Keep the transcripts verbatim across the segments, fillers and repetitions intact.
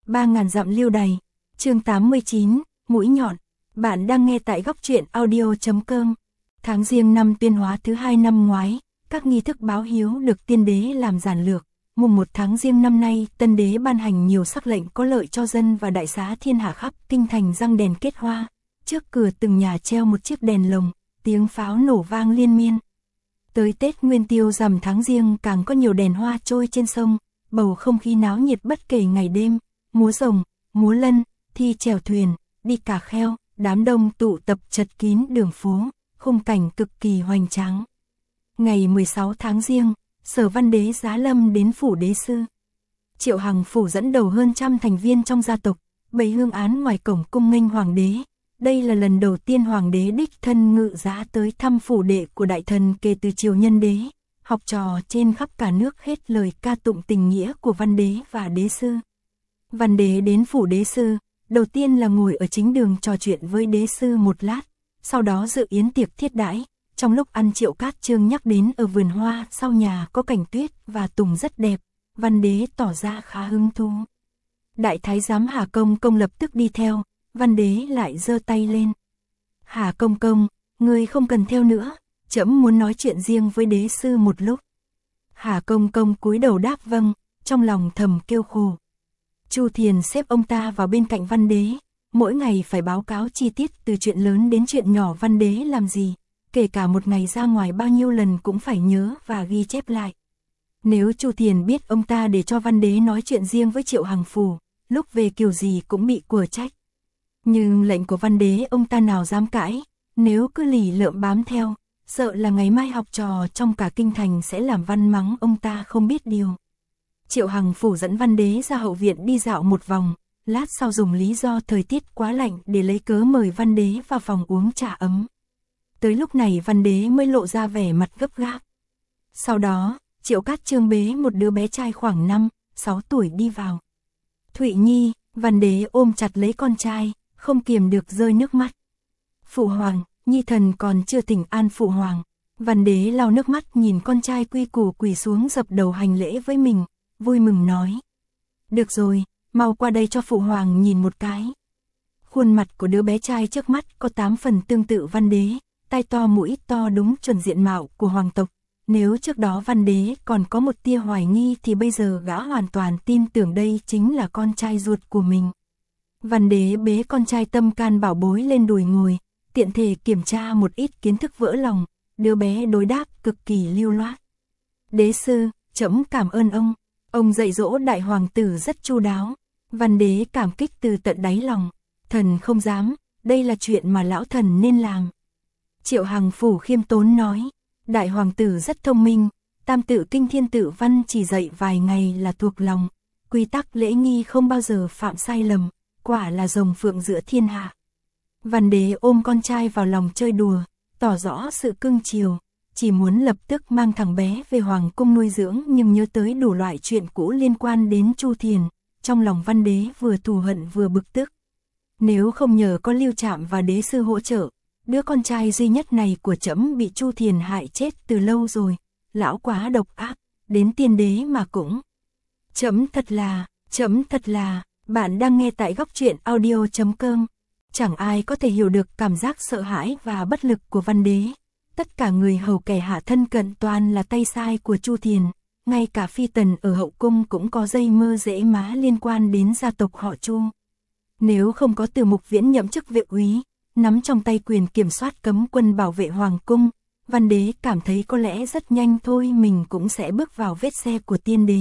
ba ngàn dặm lưu đày, chương tám mươi chín, mũi nhọn. Bạn đang nghe tại góc truyện audio chấm com. Tháng Giêng năm Tuyên Hóa thứ hai năm ngoái, các nghi thức báo hiếu được tiên đế làm giản lược. Mùng một tháng Giêng năm nay, Tân đế ban hành nhiều sắc lệnh có lợi cho dân và đại xá thiên hạ khắp kinh thành răng đèn kết hoa. Trước cửa từng nhà treo một chiếc đèn lồng, tiếng pháo nổ vang liên miên. Tới Tết Nguyên Tiêu rằm tháng Giêng càng có nhiều đèn hoa trôi trên sông, bầu không khí náo nhiệt bất kể ngày đêm, múa rồng, múa lân, thi chèo thuyền, đi cà kheo, đám đông tụ tập chật kín đường phố, khung cảnh cực kỳ hoành tráng. Ngày mười sáu tháng Giêng, Sở Văn Đế giá lâm đến phủ đế sư. Triệu Hằng phủ dẫn đầu hơn trăm thành viên trong gia tộc, bày hương án ngoài cổng cung nghênh hoàng đế. Đây là lần đầu tiên hoàng đế đích thân ngự giá tới thăm phủ đệ của đại thần kể từ triều Nhân đế. Học trò trên khắp cả nước hết lời ca tụng tình nghĩa của Văn đế và đế sư. Văn đế đến phủ đế sư, đầu tiên là ngồi ở chính đường trò chuyện với đế sư một lát, sau đó dự yến tiệc thiết đãi. Trong lúc ăn Triệu Cát Chương nhắc đến ở vườn hoa sau nhà có cảnh tuyết và tùng rất đẹp, Văn đế tỏ ra khá hứng thú. Đại thái giám Hà Công Công lập tức đi theo, Văn đế lại giơ tay lên. Hà Công Công, ngươi không cần theo nữa, trẫm muốn nói chuyện riêng với đế sư một lúc. Hà Công Công cúi đầu đáp vâng, trong lòng thầm kêu khổ. Chu Thiền xếp ông ta vào bên cạnh Văn đế, mỗi ngày phải báo cáo chi tiết từ chuyện lớn đến chuyện nhỏ Văn đế làm gì, kể cả một ngày ra ngoài bao nhiêu lần cũng phải nhớ và ghi chép lại. Nếu Chu Thiền biết ông ta để cho Văn đế nói chuyện riêng với Triệu Hằng phủ, lúc về kiểu gì cũng bị quở trách. Nhưng lệnh của Văn đế ông ta nào dám cãi, nếu cứ lì lợm bám theo, sợ là ngày mai học trò trong cả kinh thành sẽ làm Văn mắng ông ta không biết điều. Triệu Hằng phủ dẫn Văn đế ra hậu viện đi dạo một vòng, lát sau dùng lý do thời tiết quá lạnh để lấy cớ mời Văn đế vào phòng uống trà ấm. Tới lúc này Văn đế mới lộ ra vẻ mặt gấp gáp. Sau đó, Triệu Cát Chương bế một đứa bé trai khoảng năm, sáu tuổi đi vào. Thụy Nhi, Văn đế ôm chặt lấy con trai, không kiềm được rơi nước mắt. Phụ hoàng, Nhi thần còn chưa thỉnh an phụ hoàng. Văn đế lau nước mắt nhìn con trai quy củ quỳ xuống dập đầu hành lễ với mình, vui mừng nói. Được rồi, mau qua đây cho phụ hoàng nhìn một cái. Khuôn mặt của đứa bé trai trước mắt có tám phần tương tự Văn đế, tai to mũi to đúng chuẩn diện mạo của hoàng tộc. Nếu trước đó Văn đế còn có một tia hoài nghi thì bây giờ gã hoàn toàn tin tưởng đây chính là con trai ruột của mình. Văn đế bế con trai tâm can bảo bối lên đùi ngồi, tiện thể kiểm tra một ít kiến thức vỡ lòng, đứa bé đối đáp cực kỳ lưu loát. Đế sư, trẫm cảm ơn ông, ông dạy dỗ đại hoàng tử rất chu đáo. Văn đế cảm kích từ tận đáy lòng, thần không dám, đây là chuyện mà lão thần nên làm. Triệu Hằng phủ khiêm tốn nói, đại hoàng tử rất thông minh, tam tự kinh thiên tự văn chỉ dạy vài ngày là thuộc lòng, quy tắc lễ nghi không bao giờ phạm sai lầm, quả là rồng phượng giữa thiên hạ. Văn đế ôm con trai vào lòng chơi đùa, tỏ rõ sự cưng chiều, chỉ muốn lập tức mang thằng bé về hoàng cung nuôi dưỡng, nhưng nhớ tới đủ loại chuyện cũ liên quan đến Chu Thiền, trong lòng Văn đế vừa thù hận vừa bực tức. Nếu không nhờ có Lưu Trạm và đế sư hỗ trợ, đứa con trai duy nhất này của trẫm bị Chu Thiền hại chết từ lâu rồi, lão quá độc ác, đến tiên đế mà cũng. Trẫm thật là, trẫm thật là, bạn đang nghe tại góc truyện audio chấm com. Chẳng ai có thể hiểu được cảm giác sợ hãi và bất lực của Văn đế. Tất cả người hầu kẻ hạ thân cận toàn là tay sai của Chu Thiền, ngay cả phi tần ở hậu cung cũng có dây mơ rễ má liên quan đến gia tộc họ Chu. Nếu không có Từ Mục Viễn nhậm chức vệ úy, nắm trong tay quyền kiểm soát cấm quân bảo vệ hoàng cung, Văn đế cảm thấy có lẽ rất nhanh thôi mình cũng sẽ bước vào vết xe của tiên đế.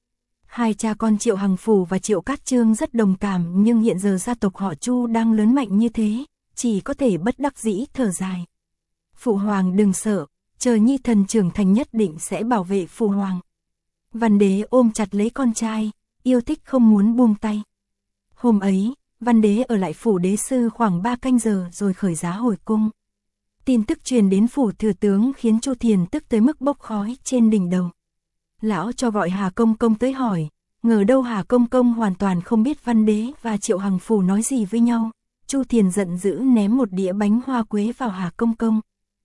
Hai cha con Triệu Hằng phủ và Triệu Cát Chương rất đồng cảm, nhưng hiện giờ gia tộc họ Chu đang lớn mạnh như thế, chỉ có thể bất đắc dĩ thở dài. Phụ hoàng đừng sợ, chờ Nhi thần trưởng thành nhất định sẽ bảo vệ phụ hoàng. Văn đế ôm chặt lấy con trai, yêu thích không muốn buông tay. Hôm ấy, Văn đế ở lại phủ đế sư khoảng ba canh giờ rồi khởi giá hồi cung. Tin tức truyền đến phủ thừa tướng khiến Chu Thiền tức tới mức bốc khói trên đỉnh đầu. Lão cho gọi Hà Công Công tới hỏi, ngờ đâu Hà Công Công hoàn toàn không biết Văn đế và Triệu Hằng phủ nói gì với nhau. Chu Thiền giận dữ ném một đĩa bánh hoa quế vào Hà Công Công.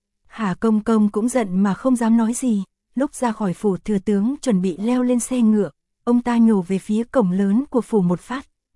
Hà Công Công cũng giận mà không dám nói gì, lúc ra khỏi phủ thừa tướng chuẩn bị leo lên xe ngựa, ông ta nhổ về phía cổng lớn của phủ một phát,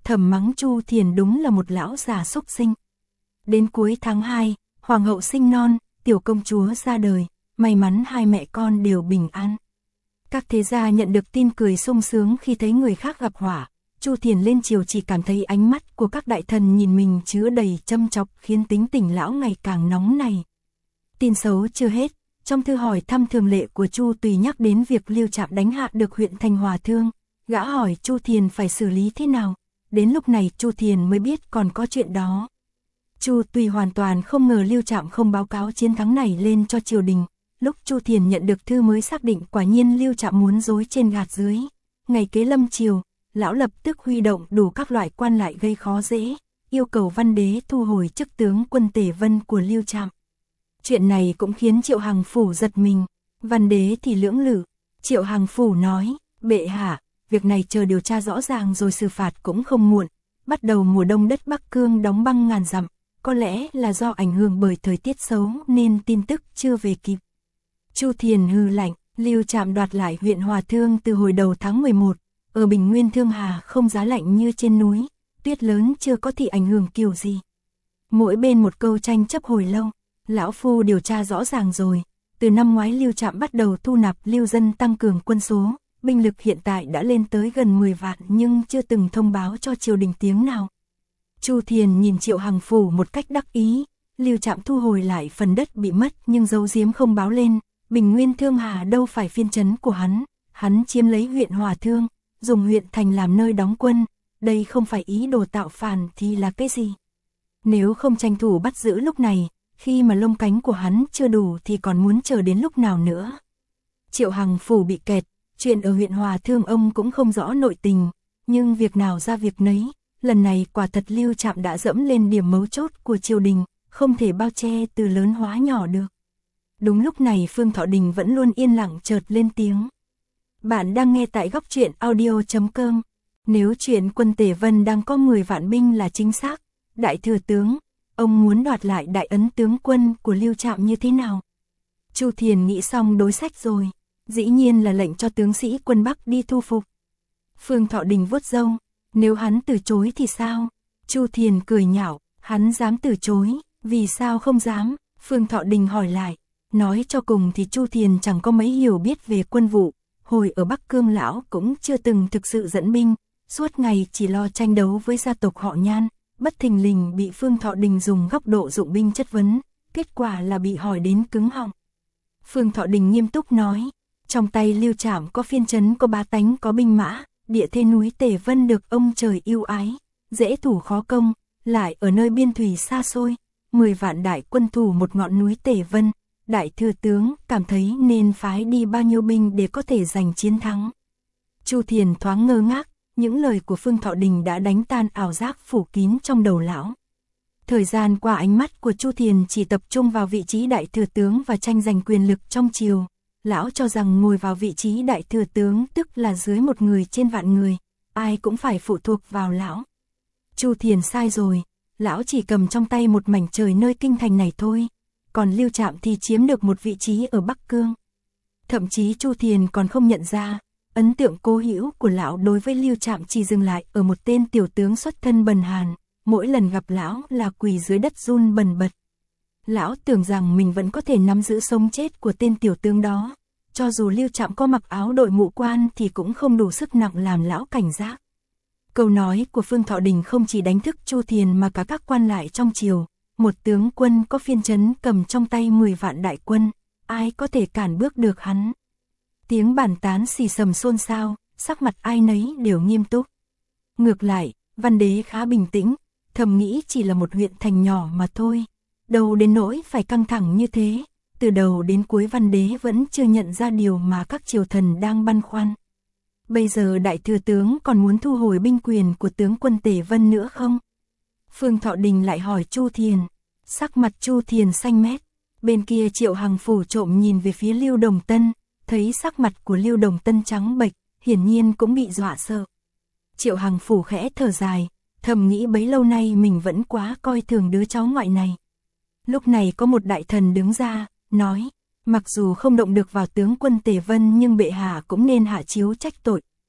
thầm mắng Chu Thiền đúng là một lão già xúc sinh. Đến cuối tháng hai, hoàng hậu sinh non, tiểu công chúa ra đời, may mắn hai mẹ con đều bình an. Các thế gia nhận được tin cười sung sướng khi thấy người khác gặp họa. Chu Thiền lên triều chỉ cảm thấy ánh mắt của các đại thần nhìn mình chứa đầy châm chọc khiến tính tình lão ngày càng nóng này. Tin xấu chưa hết, trong thư hỏi thăm thường lệ của Chu Tùy nhắc đến việc Lưu Trạm đánh hạ được huyện Thành Hòa Thương, gã hỏi Chu Thiền phải xử lý thế nào. Đến lúc này Chu Thiền mới biết còn có chuyện đó. Chu Tùy hoàn toàn không ngờ Lưu Trạm không báo cáo chiến thắng này lên cho triều đình. Lúc Chu Thiền nhận được thư mới xác định quả nhiên Lưu Trạm muốn dối trên gạt dưới. Ngày kế lâm triều, lão lập tức huy động đủ các loại quan lại gây khó dễ, yêu cầu Văn Đế thu hồi chức tướng quân Tề Vân của Lưu Trạm. Chuyện này cũng khiến Triệu Hằng Phủ giật mình. Văn Đế thì lưỡng lự. Triệu Hằng Phủ nói, bệ hạ, việc này chờ điều tra rõ ràng rồi xử phạt cũng không muộn. Bắt đầu mùa đông đất Bắc Cương đóng băng ngàn dặm, có lẽ là do ảnh hưởng bởi thời tiết xấu nên tin tức chưa về kịp. Chu Thiền hừ lạnh, Lưu Trạm đoạt lại huyện Hòa Thương từ hồi đầu tháng mười một, ở Bình Nguyên Thương Hà không giá lạnh như trên núi, tuyết lớn chưa có thì ảnh hưởng kiểu gì. Mỗi bên một câu tranh chấp hồi lâu, lão phu điều tra rõ ràng rồi, từ năm ngoái Lưu Trạm bắt đầu thu nạp lưu dân tăng cường quân số, binh lực hiện tại đã lên tới gần mười vạn nhưng chưa từng thông báo cho triều đình tiếng nào. Chu Thiền nhìn Triệu Hằng Phủ một cách đắc ý, Lưu Trạm thu hồi lại phần đất bị mất nhưng giấu giếm không báo lên, Bình Nguyên Thương Hà đâu phải phiên trấn của hắn, hắn chiếm lấy huyện Hòa Thương, dùng huyện thành làm nơi đóng quân, đây không phải ý đồ tạo phản thì là cái gì? Nếu không tranh thủ bắt giữ lúc này, khi mà lông cánh của hắn chưa đủ thì còn muốn chờ đến lúc nào nữa? Triệu Hằng Phủ bị kẹt, chuyện ở huyện Hòa Thương ông cũng không rõ nội tình, nhưng việc nào ra việc nấy, lần này quả thật Lưu Trạm đã dẫm lên điểm mấu chốt của triều đình, không thể bao che từ lớn hóa nhỏ được. Đúng lúc này Phương Thọ Đình vẫn luôn yên lặng chợt lên tiếng. Bạn đang nghe tại góc truyện audio chấm com. Nếu chuyện quân Tề Vân đang có mười vạn binh là chính xác, đại thừa tướng, ông muốn đoạt lại đại ấn tướng quân của Lưu Trạm như thế nào? Chu Thiền nghĩ xong đối sách rồi, dĩ nhiên là lệnh cho tướng sĩ quân Bắc đi thu phục. Phương Thọ Đình vuốt râu, nếu hắn từ chối thì sao? Chu Thiền cười nhạo, hắn dám từ chối, vì sao không dám? Phương Thọ Đình hỏi lại, nói cho cùng thì Chu Thiền chẳng có mấy hiểu biết về quân vụ, hồi ở Bắc Cương lão cũng chưa từng thực sự dẫn binh, suốt ngày chỉ lo tranh đấu với gia tộc họ Nhan, bất thình lình bị Phương Thọ Đình dùng góc độ dụng binh chất vấn, kết quả là bị hỏi đến cứng họng. Phương Thọ Đình nghiêm túc nói, trong tay Lưu Trạm có phiên trấn có bá tánh có binh mã, địa thế núi Tề Vân được ông trời yêu ái, dễ thủ khó công, lại ở nơi biên thủy xa xôi, mười vạn đại quân thủ một ngọn núi Tề Vân, đại thừa tướng cảm thấy nên phái đi bao nhiêu binh để có thể giành chiến thắng. Chu Thiền thoáng ngơ ngác, những lời của Phương Thọ Đình đã đánh tan ảo giác phủ kín trong đầu lão. Thời gian qua ánh mắt của Chu Thiền chỉ tập trung vào vị trí đại thừa tướng và tranh giành quyền lực trong triều. Lão cho rằng ngồi vào vị trí đại thừa tướng tức là dưới một người trên vạn người, ai cũng phải phụ thuộc vào lão. Chu Thiền sai rồi, lão chỉ cầm trong tay một mảnh trời nơi kinh thành này thôi, còn Lưu Trạm thì chiếm được một vị trí ở Bắc Cương. Thậm chí Chu Thiền còn không nhận ra, ấn tượng cố hữu của lão đối với Lưu Trạm chỉ dừng lại ở một tên tiểu tướng xuất thân bần hàn, mỗi lần gặp lão là quỳ dưới đất run bần bật. Lão tưởng rằng mình vẫn có thể nắm giữ sống chết của tên tiểu tướng đó, cho dù Lưu Trạm có mặc áo đội mũ quan thì cũng không đủ sức nặng làm lão cảnh giác. Câu nói của Phương Thọ Đình không chỉ đánh thức Chu Thiền mà cả các quan lại trong triều, một tướng quân có phiên trấn cầm trong tay mười vạn đại quân, ai có thể cản bước được hắn. Tiếng bàn tán xì xầm xôn xao, sắc mặt ai nấy đều nghiêm túc. Ngược lại, Văn Đế khá bình tĩnh, thầm nghĩ chỉ là một huyện thành nhỏ mà thôi, đâu đến nỗi phải căng thẳng như thế. Từ đầu đến cuối Văn Đế vẫn chưa nhận ra điều mà các triều thần đang băn khoăn. Bây giờ đại thừa tướng còn muốn thu hồi binh quyền của tướng quân Tề Vân nữa không? Phương Thọ Đình lại hỏi Chu Thiền. Sắc mặt Chu Thiền xanh mét. Bên kia Triệu Hằng Phủ trộm nhìn về phía Lưu Đồng Tân, thấy sắc mặt của Lưu Đồng Tân trắng bệch, hiển nhiên cũng bị dọa sợ. Triệu Hằng Phủ khẽ thở dài, thầm nghĩ bấy lâu nay mình vẫn quá coi thường đứa cháu ngoại này. Lúc này có một đại thần đứng ra, nói, mặc dù không động được vào tướng quân Tề Vân nhưng bệ hạ cũng nên hạ chiếu trách tội,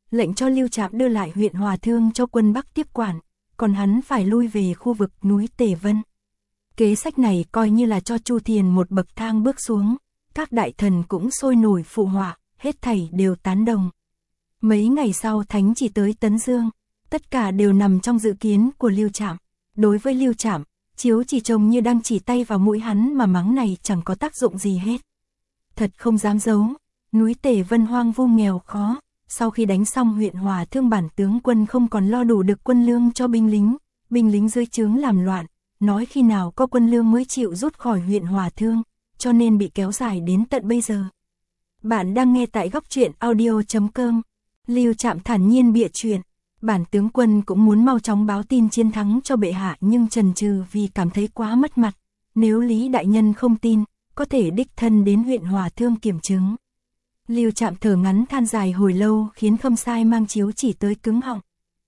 lệnh cho Lưu Trạm đưa lại huyện Hòa Thương cho quân Bắc tiếp quản, còn hắn phải lui về khu vực núi Tề Vân. Kế sách này coi như là cho Chu Thiền một bậc thang bước xuống, các đại thần cũng sôi nổi phụ họa, hết thảy đều tán đồng. Mấy ngày sau thánh chỉ tới Tấn Dương, tất cả đều nằm trong dự kiến của Lưu Trạm. Đối với Lưu Trạm, chiếu chỉ trông như đang chỉ tay vào mũi hắn mà mắng này chẳng có tác dụng gì hết. Thật không dám giấu, núi Tề Vân hoang vu nghèo khó, sau khi đánh xong huyện Hòa Thương bản tướng quân không còn lo đủ được quân lương cho binh lính, binh lính dưới trướng làm loạn, nói khi nào có quân lương mới chịu rút khỏi huyện Hòa Thương, cho nên bị kéo dài đến tận bây giờ. Bạn đang nghe tại góc truyện audio chấm com. Lưu Trạm thản nhiên bịa chuyện, bản tướng quân cũng muốn mau chóng báo tin chiến thắng cho bệ hạ nhưng chần chừ vì cảm thấy quá mất mặt, nếu Lý đại nhân không tin, có thể đích thân đến huyện Hòa Thương kiểm chứng. Lưu Trạm thở ngắn than dài hồi lâu khiến Khâm Sai mang chiếu chỉ tới cứng họng.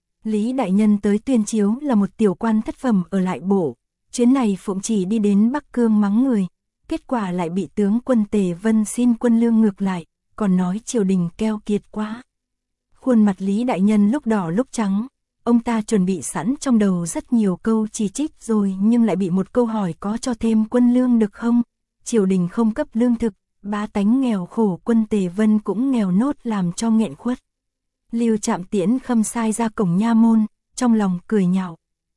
Lý đại nhân tới tuyên chiếu là một tiểu quan thất phẩm ở lại bộ, chuyến này phụng chỉ đi đến Bắc Cương mắng người, kết quả lại bị tướng quân Tề Vân xin quân lương ngược lại, còn nói triều đình keo kiệt quá. Khuôn mặt Lý đại nhân lúc đỏ lúc trắng, ông ta chuẩn bị sẵn trong đầu rất nhiều câu chỉ trích rồi nhưng lại bị một câu hỏi có cho thêm quân lương được không? Triều đình không cấp lương thực, bá tánh nghèo khổ, quân Tề Vân cũng nghèo nốt làm cho nghẹn khuất. Lưu Trạm tiễn Khâm Sai ra cổng nha môn, trong lòng cười nhạo.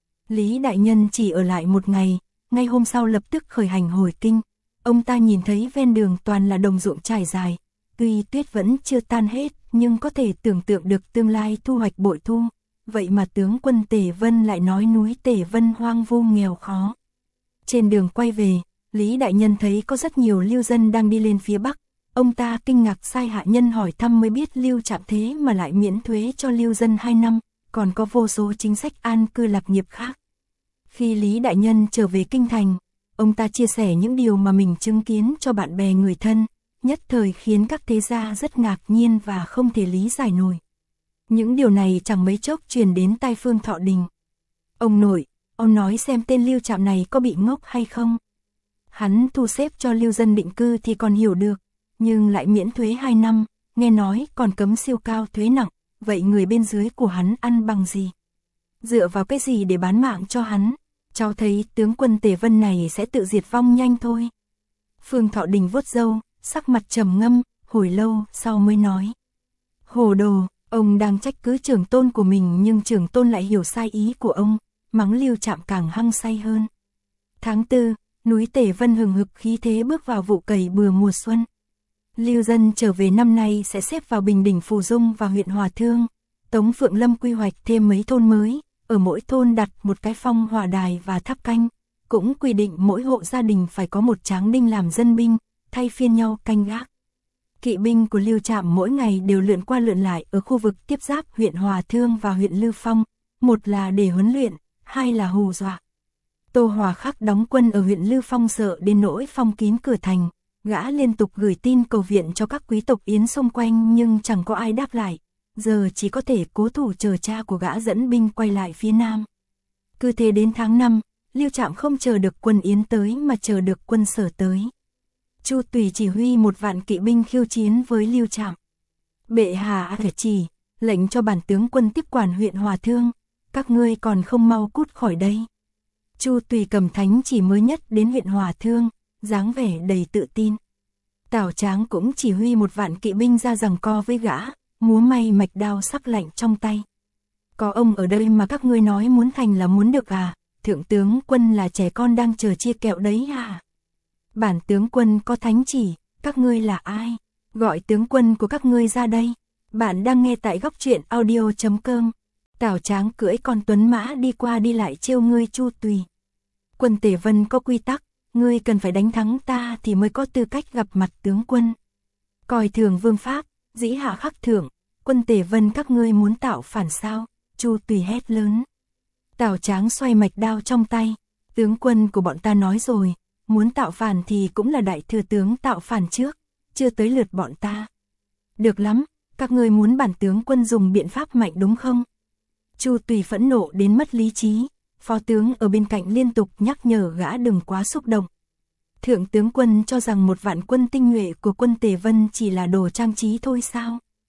Lý đại nhân chỉ ở lại một ngày, ngay hôm sau lập tức khởi hành hồi kinh. Ông ta nhìn thấy ven đường toàn là đồng ruộng trải dài, tuy tuyết vẫn chưa tan hết nhưng có thể tưởng tượng được tương lai thu hoạch bội thu. Vậy mà tướng quân Tề Vân lại nói núi Tề Vân hoang vu nghèo khó. Trên đường quay về, Lý đại nhân thấy có rất nhiều lưu dân đang đi lên phía Bắc. Ông ta kinh ngạc sai hạ nhân hỏi thăm mới biết Lưu Trạm thế mà lại miễn thuế cho lưu dân hai năm, còn có vô số chính sách an cư lạc nghiệp khác. Khi Lý đại nhân trở về kinh thành, ông ta chia sẻ những điều mà mình chứng kiến cho bạn bè người thân, nhất thời khiến các thế gia rất ngạc nhiên và không thể lý giải nổi. Những điều này chẳng mấy chốc truyền đến tai Phương Thọ Đình. Ông nội, ông nói xem tên Lưu Trạm này có bị ngốc hay không? Hắn thu xếp cho lưu dân định cư thì còn hiểu được, nhưng lại miễn thuế hai năm, nghe nói còn cấm siêu cao thuế nặng, vậy người bên dưới của hắn ăn bằng gì? Dựa vào cái gì để bán mạng cho hắn? Cháu thấy tướng quân Tề Vân này sẽ tự diệt vong nhanh thôi. Phương Thọ Đình vuốt râu, sắc mặt trầm ngâm, hồi lâu sau mới nói. Hồ đồ, ông đang trách cứ trưởng tôn của mình nhưng trưởng tôn lại hiểu sai ý của ông, mắng Lưu Trạm càng hăng say hơn. Tháng tư, núi Tề Vân hừng hực khí thế bước vào vụ cày bừa mùa xuân. Lưu dân trở về năm nay sẽ xếp vào Bình Đỉnh Phù Dung và huyện Hòa Thương. Tống Phượng Lâm quy hoạch thêm mấy thôn mới, ở mỗi thôn đặt một cái phong hỏa đài và tháp canh, cũng quy định mỗi hộ gia đình phải có một tráng đinh làm dân binh, thay phiên nhau canh gác. Kỵ binh của Lưu Trạm mỗi ngày đều lượn qua lượn lại ở khu vực tiếp giáp huyện Hòa Thương và huyện Lư Phong, một là để huấn luyện, hai là hù dọa. Tô Hòa Khắc đóng quân ở huyện Lư Phong sợ đến nỗi phong kín cửa thành, gã liên tục gửi tin cầu viện cho các quý tộc Yến xung quanh nhưng chẳng có ai đáp lại, giờ chỉ có thể cố thủ chờ cha của gã dẫn binh quay lại phía nam. Cứ thế đến tháng năm, Lưu Trạm không chờ được quân Yến tới mà chờ được quân Sở tới. Chu Tùy chỉ huy một vạn kỵ binh khiêu chiến với Lưu Trạm. Bệ hạ chỉ, lệnh cho bản tướng quân tiếp quản huyện Hòa Thương, các ngươi còn không mau cút khỏi đây. Chu Tùy cầm thánh chỉ mới nhất đến huyện Hòa Thương, dáng vẻ đầy tự tin. Tào Tráng cũng chỉ huy một vạn kỵ binh ra giằng co với gã, múa may mạch đao sắc lạnh trong tay. Có ông ở đây mà các ngươi nói muốn thành là muốn được à? Thượng tướng quân là trẻ con đang chờ chia kẹo đấy à? Bản tướng quân có thánh chỉ, các ngươi là ai? Gọi tướng quân của các ngươi ra đây. Bạn đang nghe tại góc truyện audio chấm com. Tào Tráng cưỡi con tuấn mã đi qua đi lại trêu ngươi Chu Tùy. Quân Tề Vân có quy tắc, ngươi cần phải đánh thắng ta thì mới có tư cách gặp mặt tướng quân. Coi thường vương pháp, dĩ hạ khắc thưởng, quân Tề Vân các ngươi muốn tạo phản sao? Chu Tùy hét lớn. Tào Tráng xoay mạch đao trong tay, tướng quân của bọn ta nói rồi, muốn tạo phản thì cũng là đại thừa tướng tạo phản trước, chưa tới lượt bọn ta. Được lắm, các ngươi muốn bản tướng quân dùng biện pháp mạnh đúng không? Chu Tùy phẫn nộ đến mất lý trí, phó tướng ở bên cạnh liên tục nhắc nhở gã đừng quá xúc động. Thượng tướng quân cho rằng một vạn quân tinh nhuệ của quân Tề Vân chỉ là đồ trang trí thôi sao?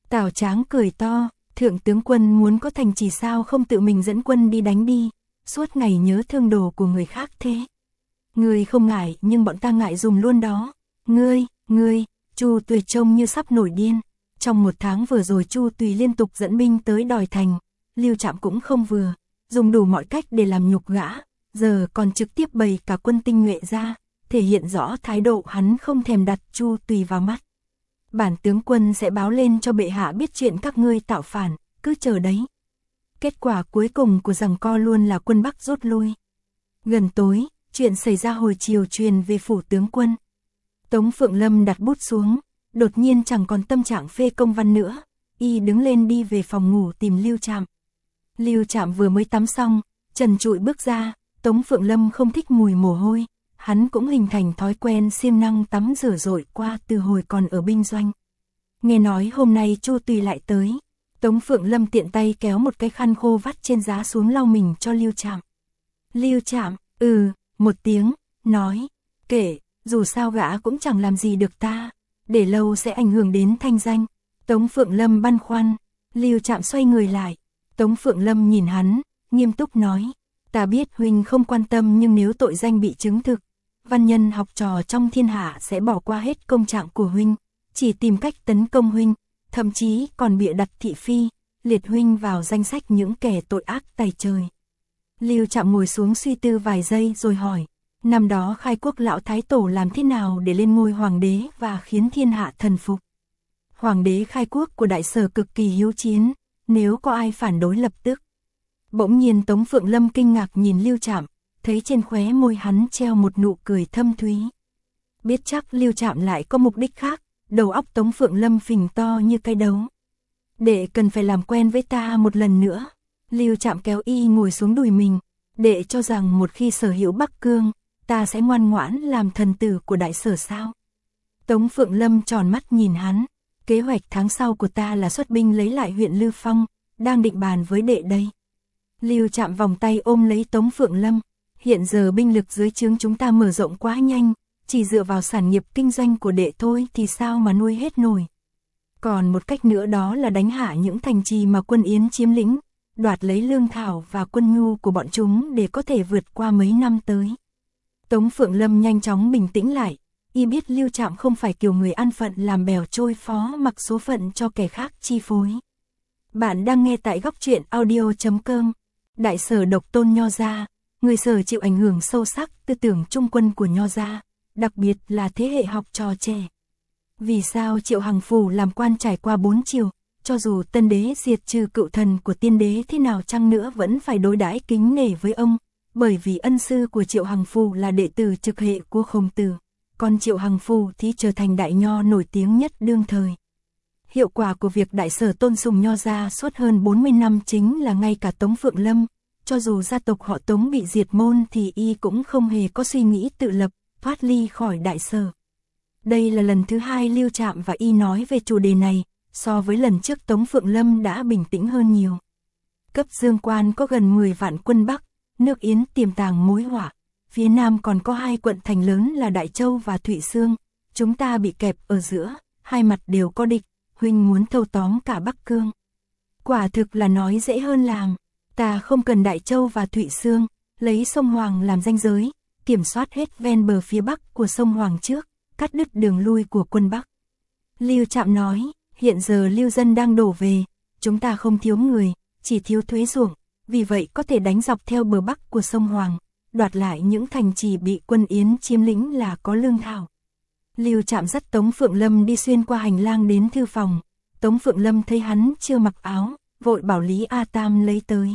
Tào Tráng cười to, thượng tướng quân muốn có thành trì sao không tự mình dẫn quân đi đánh đi, suốt ngày nhớ thương đồ của người khác thế. Ngươi không ngại nhưng bọn ta ngại dùng luôn đó. Ngươi, ngươi, Chu Tùy trông như sắp nổi điên. Trong một tháng vừa rồi Chu Tùy liên tục dẫn binh tới đòi thành, Lưu Trạm cũng không vừa, dùng đủ mọi cách để làm nhục gã, giờ còn trực tiếp bày cả quân tinh nhuệ ra, thể hiện rõ thái độ hắn không thèm đặt Chu Tùy vào mắt. Bản tướng quân sẽ báo lên cho bệ hạ biết chuyện các ngươi tạo phản, cứ chờ đấy. Kết quả cuối cùng của giằng co luôn là quân Bắc rút lui. Gần tối, chuyện xảy ra hồi chiều truyền về phủ tướng quân. Tống Phượng Lâm đặt bút xuống, đột nhiên chẳng còn tâm trạng phê công văn nữa, y đứng lên đi về phòng ngủ tìm Lưu Trạm. Lưu Trạm vừa mới tắm xong, trần trụi bước ra, Tống Phượng Lâm không thích mùi mồ hôi, hắn cũng hình thành thói quen siêng năng tắm rửa rội qua từ hồi còn ở binh doanh. Nghe nói hôm nay Chu Tùy lại tới, Tống Phượng Lâm tiện tay kéo một cái khăn khô vắt trên giá xuống lau mình cho Lưu Trạm. Lưu Trạm, ừ, một tiếng, nói, kể, dù sao gã cũng chẳng làm gì được ta, để lâu sẽ ảnh hưởng đến thanh danh. Tống Phượng Lâm băn khoăn, Lưu Trạm xoay người lại, Tống Phượng Lâm nhìn hắn, nghiêm túc nói, ta biết huynh không quan tâm nhưng nếu tội danh bị chứng thực, văn nhân học trò trong thiên hạ sẽ bỏ qua hết công trạng của huynh, chỉ tìm cách tấn công huynh, thậm chí còn bịa đặt thị phi, liệt huynh vào danh sách những kẻ tội ác tày trời. Lưu Trạm ngồi xuống suy tư vài giây rồi hỏi, năm đó khai quốc lão thái tổ làm thế nào để lên ngôi hoàng đế và khiến thiên hạ thần phục? Hoàng đế khai quốc của Đại Sở cực kỳ hiếu chiến, nếu có ai phản đối lập tức. Bỗng nhiên Tống Phượng Lâm kinh ngạc nhìn Lưu Trạm, thấy trên khóe môi hắn treo một nụ cười thâm thúy. Biết chắc Lưu Trạm lại có mục đích khác, đầu óc Tống Phượng Lâm phình to như cái đấu. Đệ cần phải làm quen với ta một lần nữa. Lưu Trạm kéo y ngồi xuống đùi mình, đệ cho rằng một khi sở hữu Bắc Cương, ta sẽ ngoan ngoãn làm thần tử của Đại Sở sao? Tống Phượng Lâm tròn mắt nhìn hắn, kế hoạch tháng sau của ta là xuất binh lấy lại huyện Lư Phong, đang định bàn với đệ đây. Lưu Trạm vòng tay ôm lấy Tống Phượng Lâm, hiện giờ binh lực dưới trướng chúng ta mở rộng quá nhanh, chỉ dựa vào sản nghiệp kinh doanh của đệ thôi thì sao mà nuôi hết nổi. Còn một cách nữa đó là đánh hạ những thành trì mà quân Yến chiếm lĩnh, đoạt lấy lương thảo và quân nhu của bọn chúng để có thể vượt qua mấy năm tới. Tống Phượng Lâm nhanh chóng bình tĩnh lại, y biết Lưu Trạm không phải kiểu người ăn phận làm bèo trôi phó mặc số phận cho kẻ khác chi phối. Bạn đang nghe tại góc truyện audio chấm com. Đại Sở độc tôn Nho gia, người Sở chịu ảnh hưởng sâu sắc tư tưởng trung quân của Nho gia, đặc biệt là thế hệ học trò trẻ. Vì sao Triệu Hằng Phủ làm quan trải qua bốn triều, cho dù tân đế diệt trừ cựu thần của tiên đế thế nào chăng nữa vẫn phải đối đãi kính nể với ông, bởi vì ân sư của Triệu Hằng Phủ là đệ tử trực hệ của Khổng Tử, còn Triệu Hằng Phủ thì trở thành đại nho nổi tiếng nhất đương thời. Hiệu quả của việc Đại Sở tôn sùng Nho gia suốt hơn bốn mươi năm chính là ngay cả Tống Phượng Lâm, cho dù gia tộc họ Tống bị diệt môn thì y cũng không hề có suy nghĩ tự lập, thoát ly khỏi Đại Sở. Đây là lần thứ hai Lưu Trạm và y nói về chủ đề này, so với lần trước Tống Phượng Lâm đã bình tĩnh hơn nhiều. Cấp Dương Quan có gần mười vạn quân Bắc, nước Yến tiềm tàng mối họa, phía Nam còn có hai quận thành lớn là Đại Châu và Thụy Xương, chúng ta bị kẹp ở giữa, hai mặt đều có địch, huynh muốn thâu tóm cả Bắc Cương. Quả thực là nói dễ hơn làm, ta không cần Đại Châu và Thụy Xương, lấy sông Hoàng làm ranh giới, kiểm soát hết ven bờ phía Bắc của sông Hoàng trước, cắt đứt đường lui của quân Bắc. Lưu Trạm nói, hiện giờ lưu dân đang đổ về, chúng ta không thiếu người, chỉ thiếu thuế ruộng, vì vậy có thể đánh dọc theo bờ Bắc của sông Hoàng, đoạt lại những thành trì bị quân Yến chiếm lĩnh là có lương thảo. Lưu Trạm dắt Tống Phượng Lâm đi xuyên qua hành lang đến thư phòng, Tống Phượng Lâm thấy hắn chưa mặc áo, vội bảo Lý A Tam lấy tới.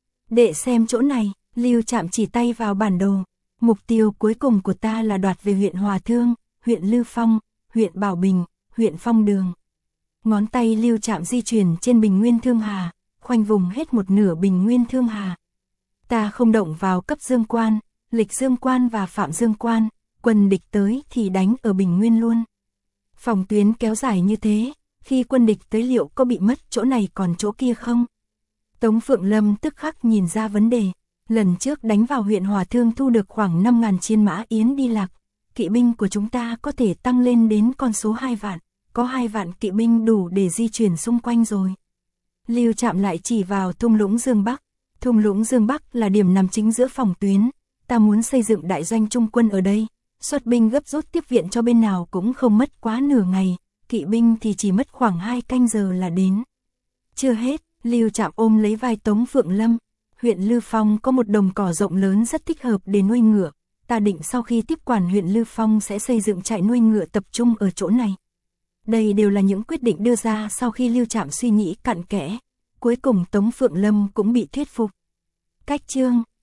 Đệ xem chỗ này, Lưu Trạm chỉ tay vào bản đồ, mục tiêu cuối cùng của ta là đoạt về huyện Hòa Thương, huyện Lư Phong, huyện Bảo Bình, huyện Phong Đường. Ngón tay Lưu Trạm di chuyển trên Bình Nguyên Thương Hà, khoanh vùng hết một nửa Bình Nguyên Thương Hà. Ta không động vào Cấp Dương Quan, Lịch Dương Quan và Phạm Dương Quan, quân địch tới thì đánh ở Bình Nguyên luôn. Phòng tuyến kéo dài như thế, khi quân địch tới liệu có bị mất chỗ này còn chỗ kia không? Tống Phượng Lâm tức khắc nhìn ra vấn đề, lần trước đánh vào huyện Hòa Thương thu được khoảng năm ngàn chiến mã Yến đi lạc, kỵ binh của chúng ta có thể tăng lên đến con số hai vạn, có hai vạn kỵ binh đủ để di chuyển xung quanh rồi. Lưu Trạm lại chỉ vào thung lũng Dương Bắc. Thung lũng Dương Bắc là điểm nằm chính giữa phòng tuyến, ta muốn xây dựng đại doanh trung quân ở đây, xuất binh gấp rút tiếp viện cho bên nào cũng không mất quá nửa ngày, kỵ binh thì chỉ mất khoảng hai canh giờ là đến. Chưa hết, Lưu Trạm ôm lấy vai Tống Phượng Lâm, huyện Lư Phong có một đồng cỏ rộng lớn rất thích hợp để nuôi ngựa, ta định sau khi tiếp quản huyện Lư Phong sẽ xây dựng trại nuôi ngựa tập trung ở chỗ này. Đây đều là những quyết định đưa ra sau khi Lưu Trạm suy nghĩ cặn kẽ, cuối cùng Tống Phượng Lâm cũng bị thuyết phục. Cách chương